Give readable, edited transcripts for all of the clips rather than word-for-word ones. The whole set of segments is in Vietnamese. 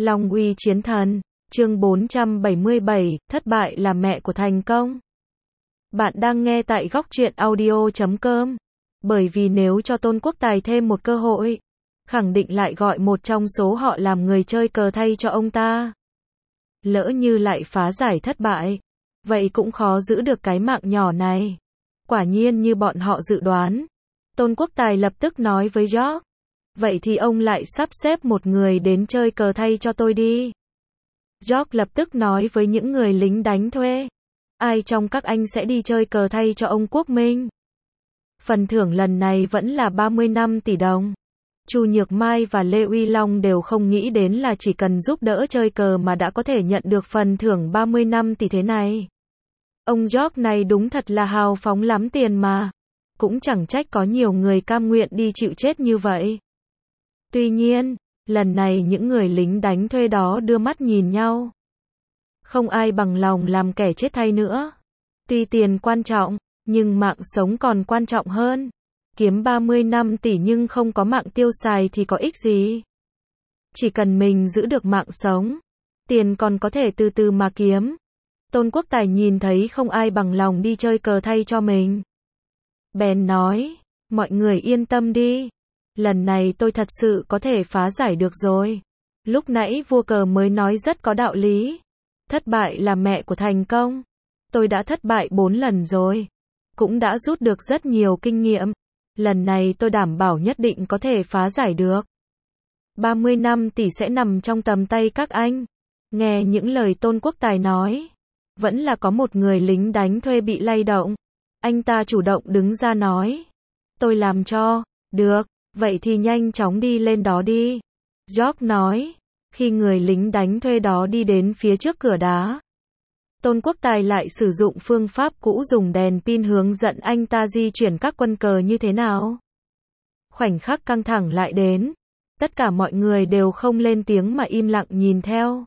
Long uy chiến thần, chương 477, thất bại là mẹ của thành công. Bạn đang nghe tại góc truyện audio.com. Bởi vì nếu cho Tôn Quốc Tài thêm một cơ hội, khẳng định lại gọi một trong số họ làm người chơi cờ thay cho ông ta. Lỡ như lại phá giải thất bại, vậy cũng khó giữ được cái mạng nhỏ này. Quả nhiên như bọn họ dự đoán, Tôn Quốc Tài lập tức nói với George, vậy thì ông lại sắp xếp một người đến chơi cờ thay cho tôi đi. George lập tức nói với những người lính đánh thuê, ai trong các anh sẽ đi chơi cờ thay cho ông Quốc Minh? Phần thưởng lần này vẫn là 35 tỷ đồng. Chu Nhược Mai và Lê Uy Long đều không nghĩ đến là chỉ cần giúp đỡ chơi cờ mà đã có thể nhận được phần thưởng 35 tỷ thế này. Ông George này đúng thật là hào phóng lắm tiền mà. Cũng chẳng trách có nhiều người cam nguyện đi chịu chết như vậy. Tuy nhiên, lần này những người lính đánh thuê đó đưa mắt nhìn nhau. Không ai bằng lòng làm kẻ chết thay nữa. Tuy tiền quan trọng, nhưng mạng sống còn quan trọng hơn. Kiếm 35 tỷ nhưng không có mạng tiêu xài thì có ích gì. Chỉ cần mình giữ được mạng sống, tiền còn có thể từ từ mà kiếm. Tôn Quốc Tài nhìn thấy không ai bằng lòng đi chơi cờ thay cho mình. Bèn nói, mọi người yên tâm đi. Lần này tôi thật sự có thể phá giải được rồi. Lúc nãy vua cờ mới nói rất có đạo lý. Thất bại là mẹ của thành công. Tôi đã thất bại 4 lần rồi. Cũng đã rút được rất nhiều kinh nghiệm. Lần này tôi đảm bảo nhất định có thể phá giải được. 35 tỷ sẽ nằm trong tầm tay các anh. Nghe những lời Tôn Quốc Tài nói, vẫn là có một người lính đánh thuê bị lay động. Anh ta chủ động đứng ra nói, tôi làm cho. Được, vậy thì nhanh chóng đi lên đó đi. George nói, khi người lính đánh thuê đó đi đến phía trước cửa đá. Tôn Quốc Tài lại sử dụng phương pháp cũ dùng đèn pin hướng dẫn anh ta di chuyển các quân cờ như thế nào. Khoảnh khắc căng thẳng lại đến. Tất cả mọi người đều không lên tiếng mà im lặng nhìn theo.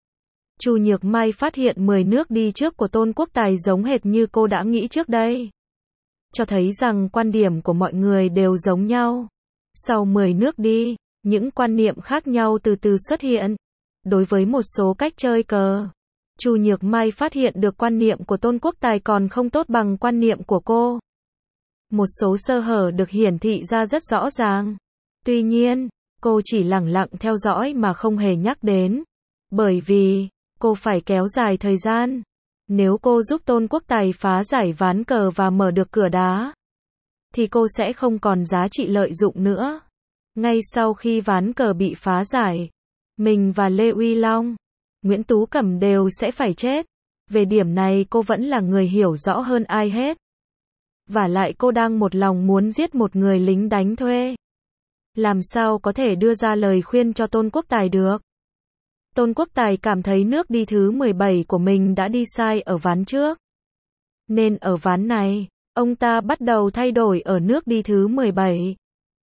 Chu Nhược Mai phát hiện 10 nước đi trước của Tôn Quốc Tài giống hệt như cô đã nghĩ trước đây. Cho thấy rằng quan điểm của mọi người đều giống nhau. Sau 10 nước đi, những quan niệm khác nhau từ từ xuất hiện. Đối với một số cách chơi cờ, Chu Nhược Mai phát hiện được quan niệm của Tôn Quốc Tài còn không tốt bằng quan niệm của cô. Một số sơ hở được hiển thị ra rất rõ ràng. Tuy nhiên, cô chỉ lẳng lặng theo dõi mà không hề nhắc đến. Bởi vì, cô phải kéo dài thời gian. Nếu cô giúp Tôn Quốc Tài phá giải ván cờ và mở được cửa đá, thì cô sẽ không còn giá trị lợi dụng nữa. Ngay sau khi ván cờ bị phá giải, mình và Lê Uy Long, Nguyễn Tú Cẩm đều sẽ phải chết. Về điểm này cô vẫn là người hiểu rõ hơn ai hết. Vả lại cô đang một lòng muốn giết một người lính đánh thuê. Làm sao có thể đưa ra lời khuyên cho Tôn Quốc Tài được? Tôn Quốc Tài cảm thấy nước đi thứ 17 của mình đã đi sai ở ván trước. Nên ở ván này, ông ta bắt đầu thay đổi ở nước đi thứ 17.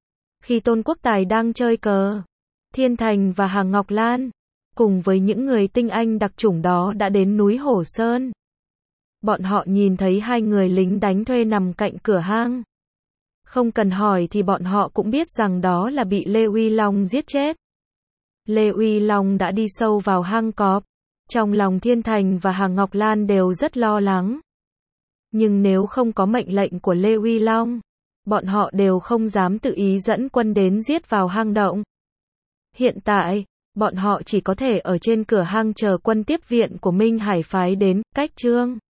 Khi Tôn Quốc Tài đang chơi cờ, Thiên Thành và Hàng Ngọc Lan, cùng với những người tinh anh đặc chủng đó đã đến núi Hổ Sơn. Bọn họ nhìn thấy hai người lính đánh thuê nằm cạnh cửa hang. Không cần hỏi thì bọn họ cũng biết rằng đó là bị Lê Uy Long giết chết. Lê Uy Long đã đi sâu vào hang cọp. Trong lòng Thiên Thành và Hàng Ngọc Lan đều rất lo lắng. Nhưng nếu không có mệnh lệnh của Lê Uy Long, bọn họ đều không dám tự ý dẫn quân đến giết vào hang động. Hiện tại, bọn họ chỉ có thể ở trên cửa hang chờ quân tiếp viện của Minh Hải phái đến. Cách chương